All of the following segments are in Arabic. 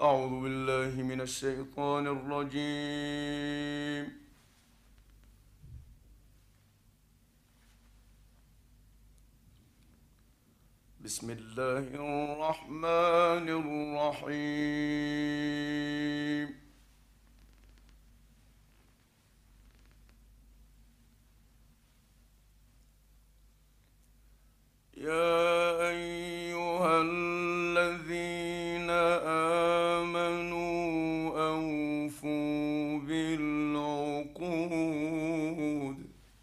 أعوذ بالله من الشيطان الرجيم. بسم الله الرحمن الرحيم. يا أيها الذين آمنوا أوفوا بالعقود.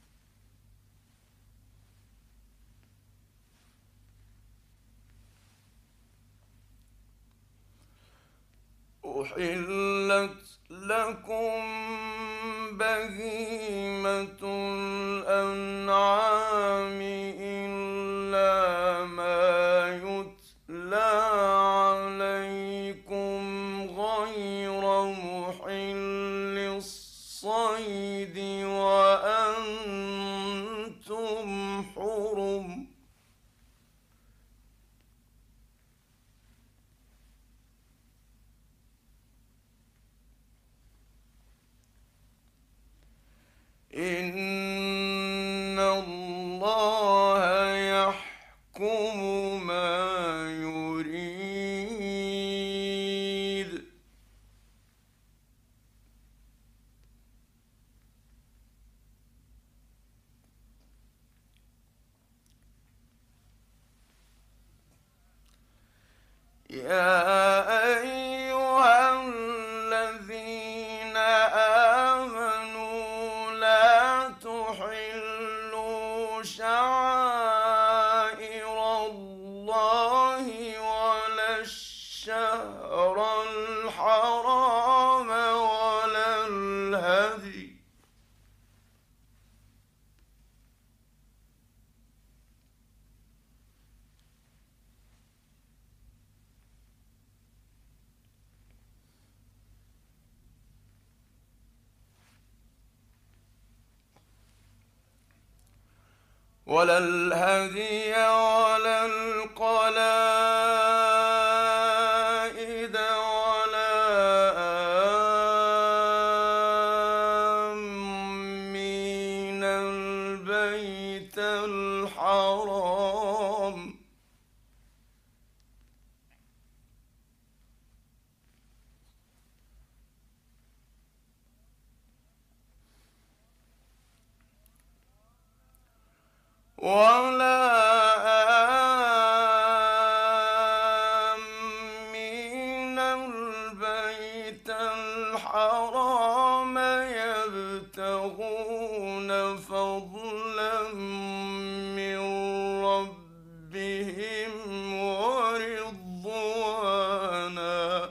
أحلت لكم بهيمة الأنعام إلا ما يتلى عليكم غير محل الصيد وأنتم حرم. إن الله يحكم ما يريد. يا أيها الذين آمنوا لا تحلوا شعائر الله ولا الشهر الحرام ولا الهدي ولا القلائد ولا آمين البيت الحرام ولا آمين البيت الحرام يبتغون فضلا من ربهم ورضوانا.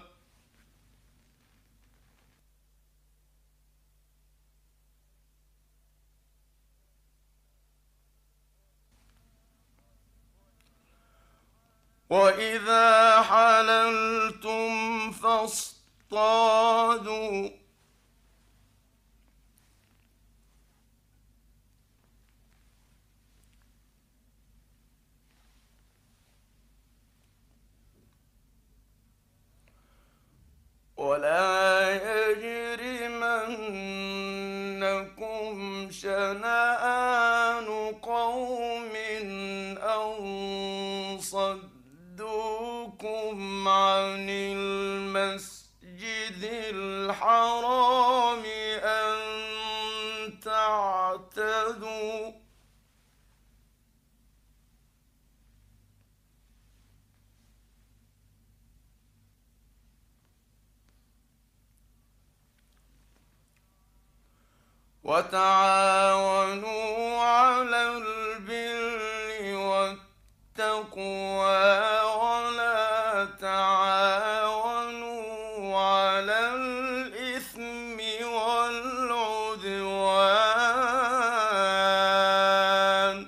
وإذا حللتم فاصطادوا ولا يجرمنكم شنآن قوم أن صدوكم عن المسجد الحرام أن تعتدوا. وتعاونوا على البر والتقوى ولا تعاونوا على الإثم والعدوان.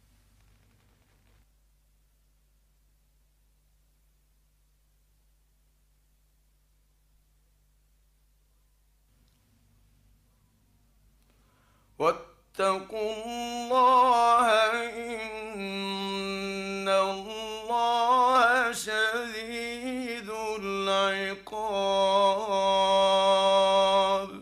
واتقوا الله إن الله شديد العقاب. العقاب.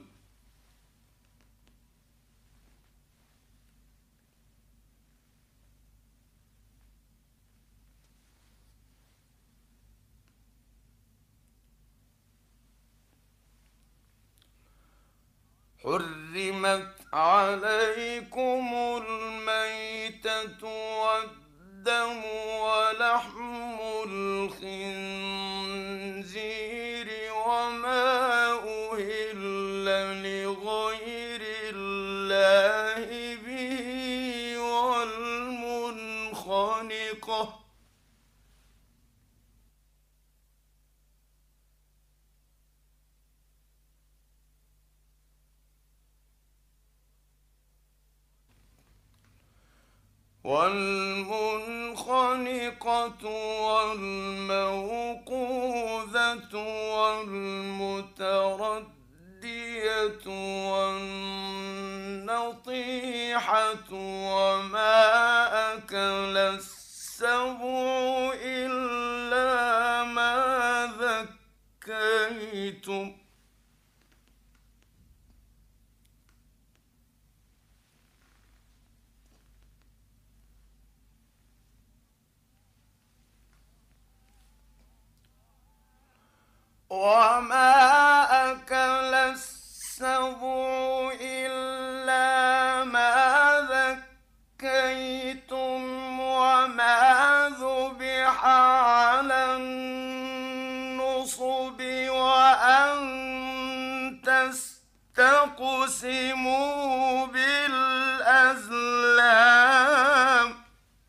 حرمت عليكم الميتة والدم ولحم الخنزير وما أهل لغير الله به والمنخنقة والموقوذة والمتردية والنطيحة وما أكل السبع إلا ما ذكيتم إلا ما ذكيتم وما ذبح على النصب وأن تستقسموا بالأزلام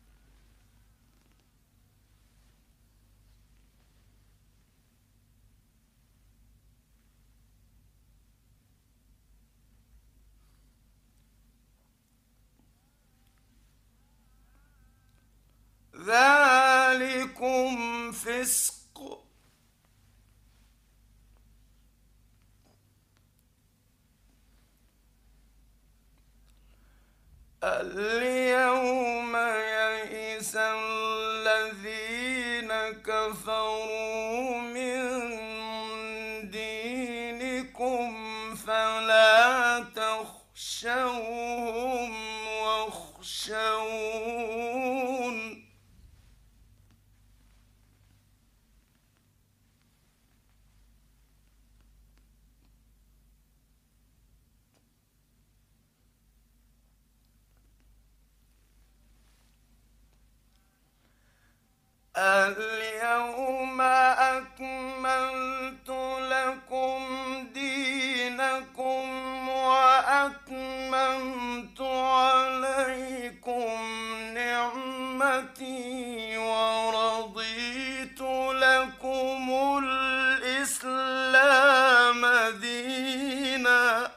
ذلكم فسق. اليوم يئس الذين كفروا من دينكم فلا تخشوهم واخشون اليوم أكملت لكم دينكم وأتممت عليكم نعمتي ورضيت لكم الإسلام دينا.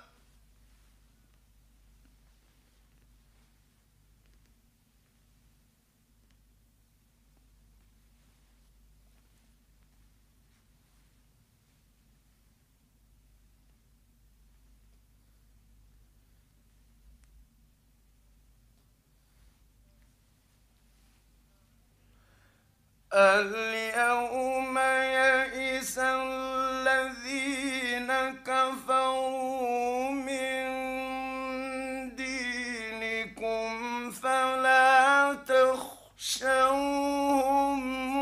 اليوم يئس الذين كفروا من دينكم فلا تخشوهم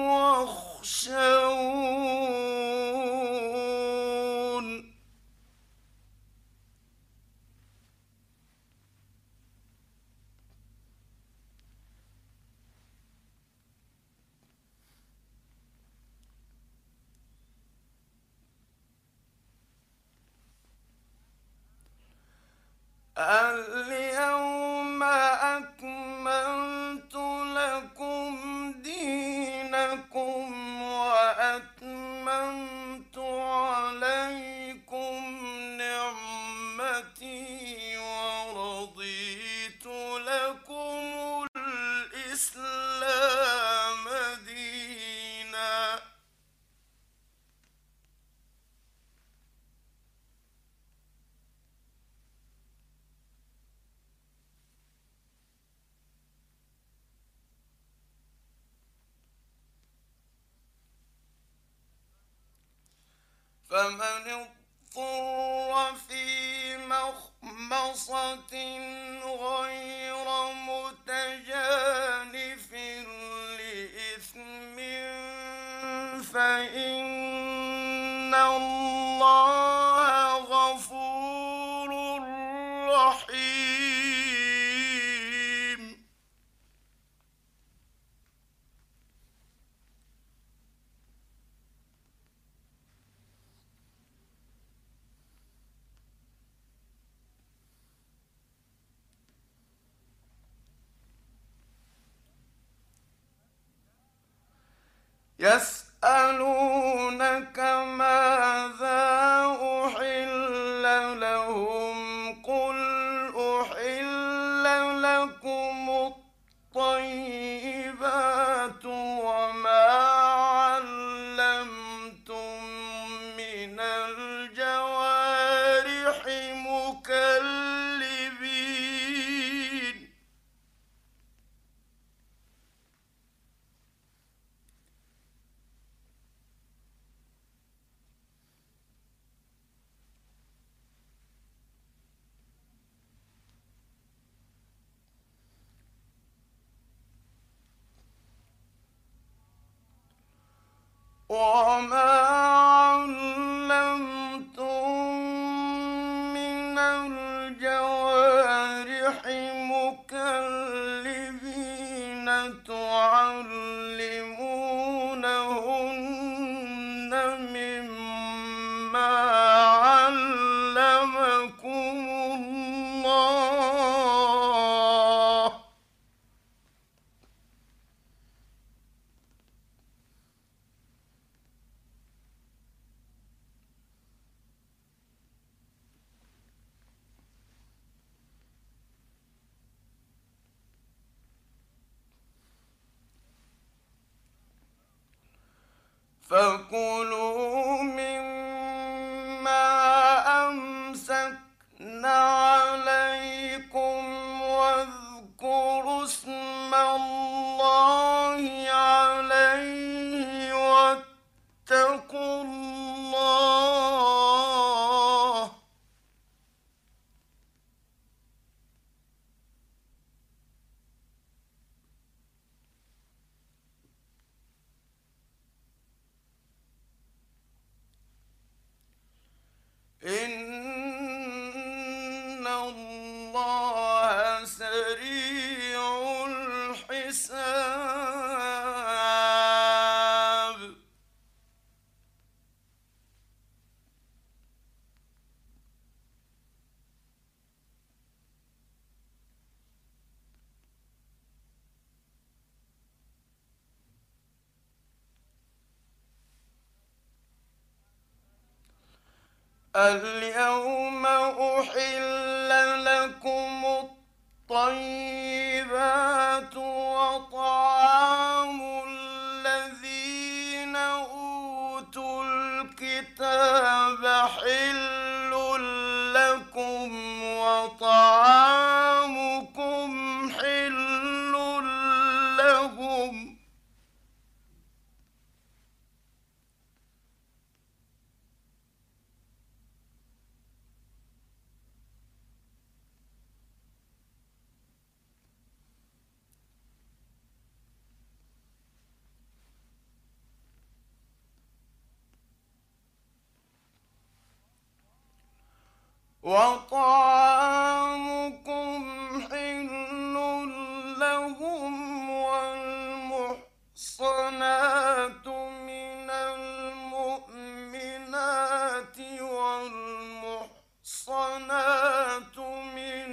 واخشون اليوم أكملت لكم دينكم وأتممت عليكم نعمتي ورضيت لكم الإسلام دينا. فمن اضطر في مخمصة غير متجانف لإثم فإن الله غفور رحيم. يسألونك ماذا أحل لهم قل أحل لكم الطيبات وما علمتم من الجوارح مكلبين وما علمتم من الجوارح مكلبين تعلمونهن مما علمكم الله فكلوا مما أمسكن عليكم واذكروا اسم الله عليه واتقوا الله إن الله سريع الحساب اليوم أحل لكم الطيبات وطعام الذين أوتوا الكتاب حل لكم وطعامكم حل لهم وطعامكم حل لهم والمحصنات من المؤمنات والمحصنات من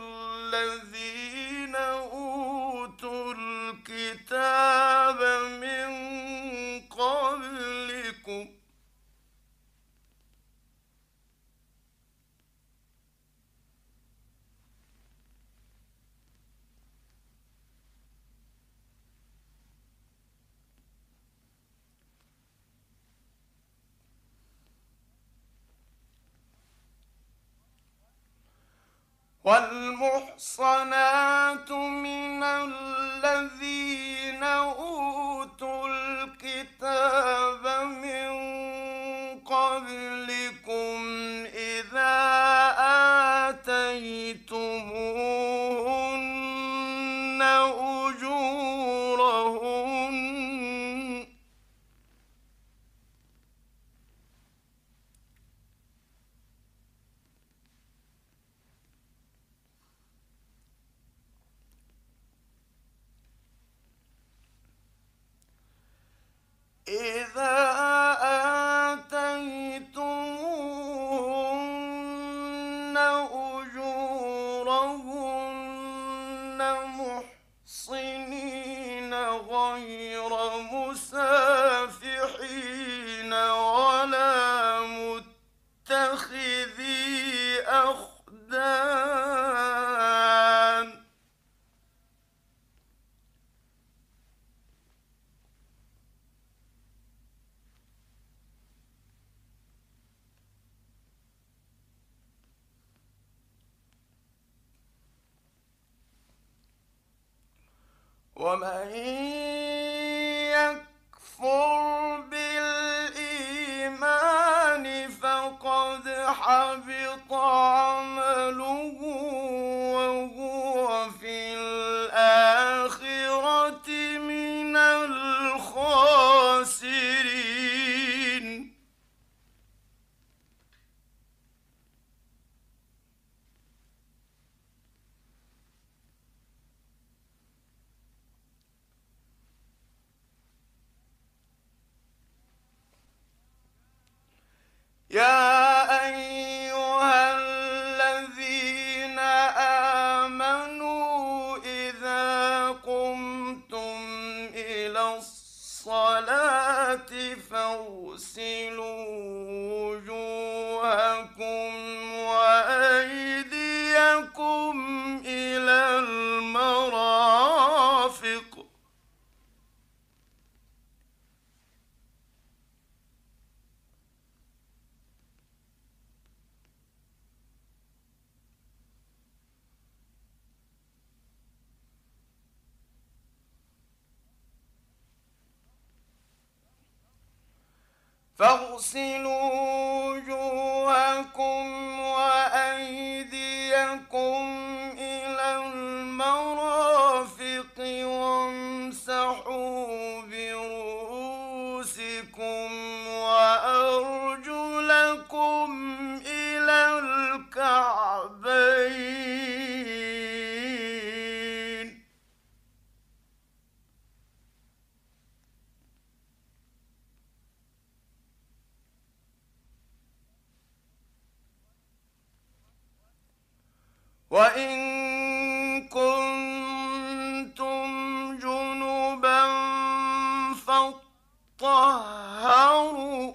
الذين أوتوا الكتاب من قبلكم والمحصنات من الذين أوتوا الكتاب من قبلكم قبلكم إذا آتيتموهن أجورهن محصنين غير مسافحين ولا متخذي أخدان ومن يكفر بالإيمان فقد حبط عمله وهو في الآخرة من الخاسرين يا أيها الذين آمنوا إذا قمتم إلى الصلاة فاغسلوا وجوهكم وأيديكم إلى المرافق إلى المرافق وامسحوا برؤوسكم وأرجلكم إلى الكعبين وإن كنتم جنبا فاطهروا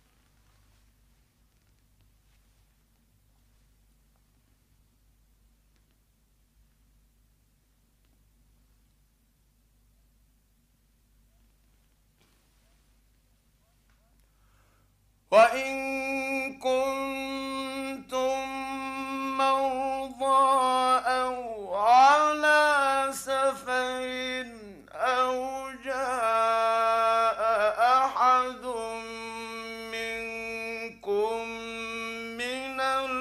وإن كنتم مرضى أو على سفر أو جاء أحد منكم من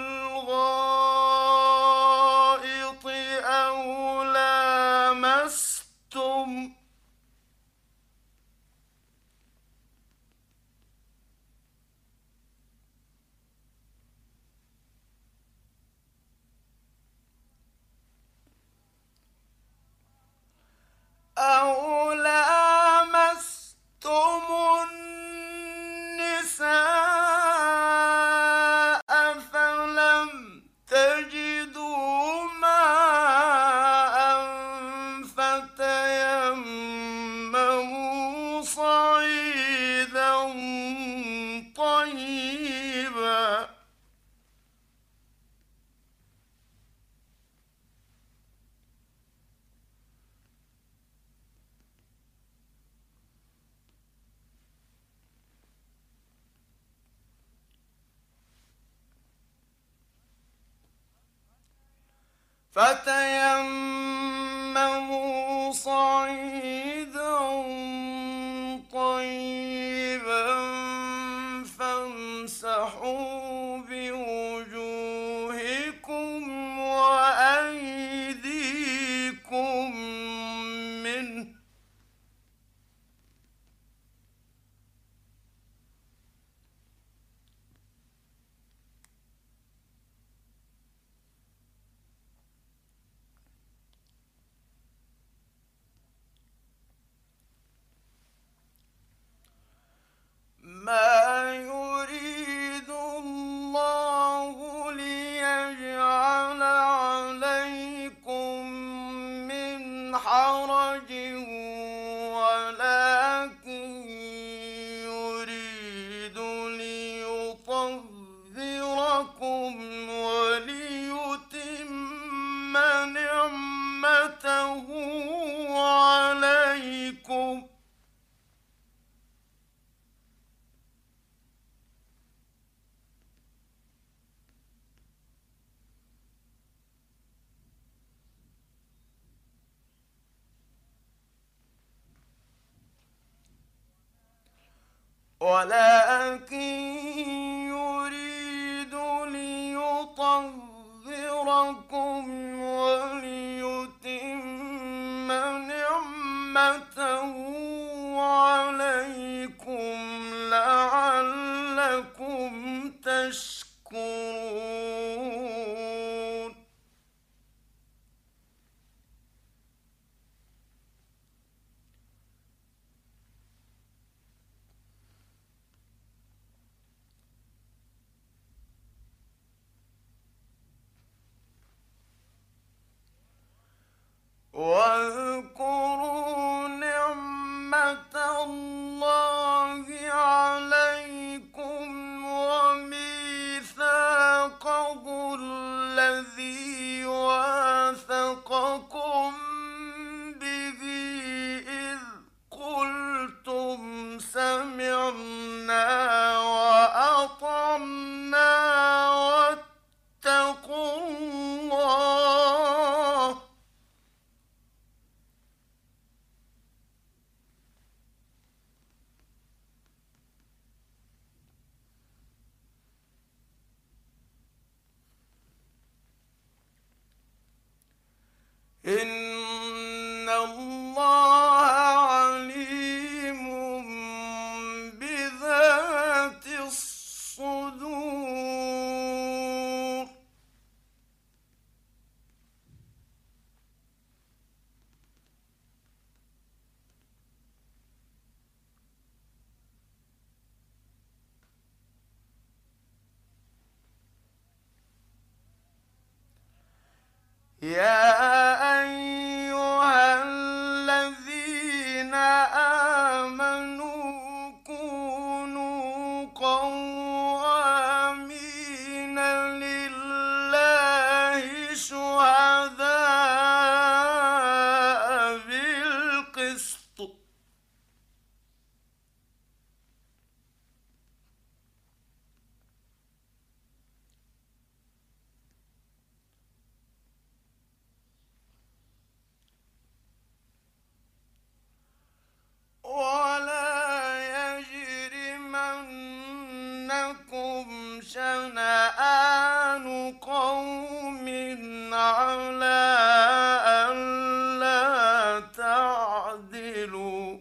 الغائط أو لامستم النساء فلم تجدوا ماء فتيمموا صعيدا طيبا فتيمموا صعيدا طيبا فامسحوا وامسحوا بوجوهكم وأيديكم منه ما يريد الله ليجعل عليكم من حرج ولكن يريد ليطهركم وليتم نعمته عليكم ولكن يريد ليطهركم وليتم نعمته عليكم لعلكم تشكرون واذكروا نعمة الله عليكم وميثاقه الذي واثقكم به إذ قلتم سمعنا وأطعنا واتقوا الله إن الله عليم بذات الصدور يا أيها الذين آمنوا كونوا قوامين لله شهداء بالقسط ولا يجرمنكم شنآن قوم على ألا تعدلوا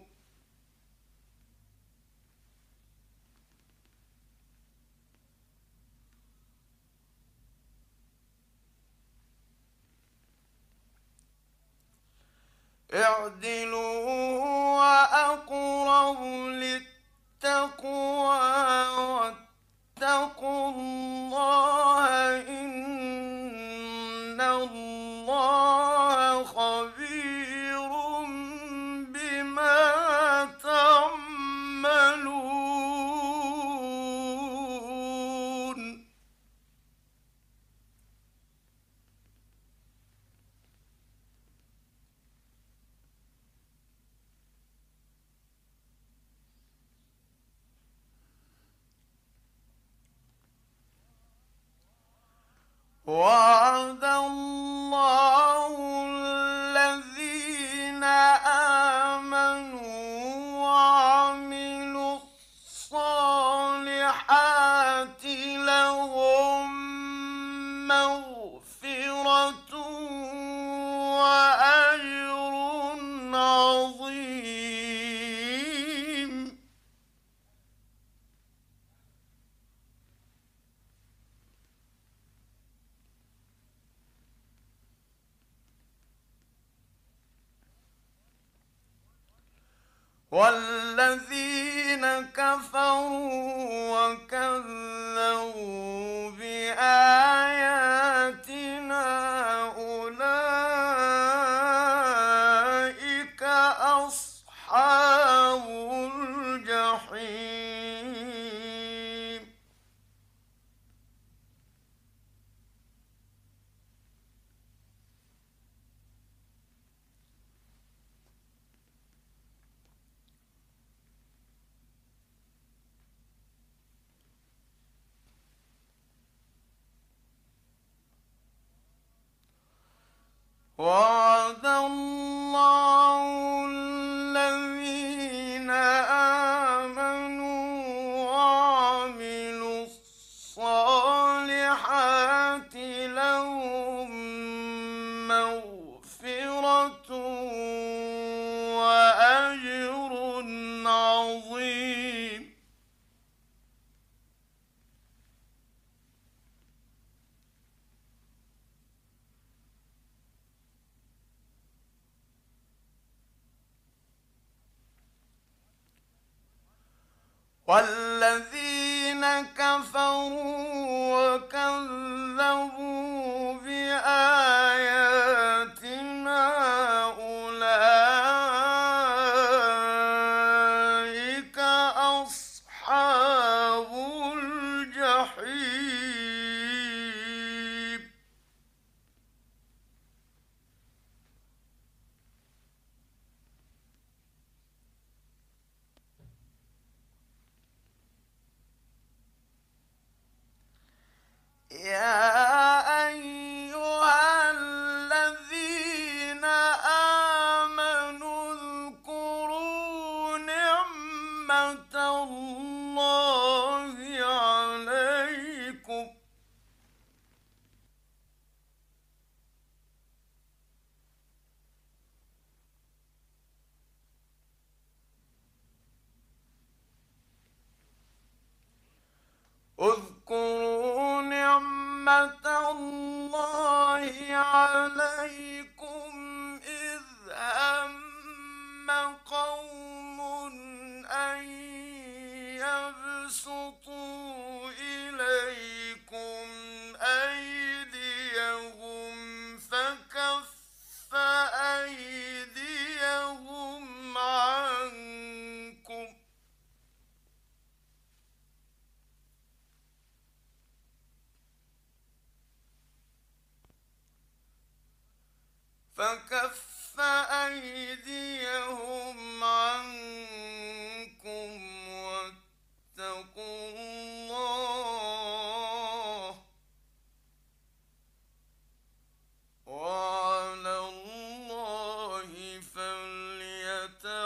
اعدلوا هو أقرب للتقوى واتقوا الله إن الله خبير بما تعملون والذين كفروا وكذبوا بآياتنا أولئك أصحاب الجحيم. وعد الله الذين آمنوا وعملوا الصالحات لهم مغفرة وأجر عظيم. والذين كفروا وكذبوا بآياتنا أولئك أصحاب الجحيم. يا أيها الذين آمنوا اذكروا نعمة الله عليكم اذكروا نعمة الله عليكم إذ هم قوم أن يبسطوا إليكم أيديهم فكف أيديهم عنكم واتقوا الله وعلى الله فليتوكل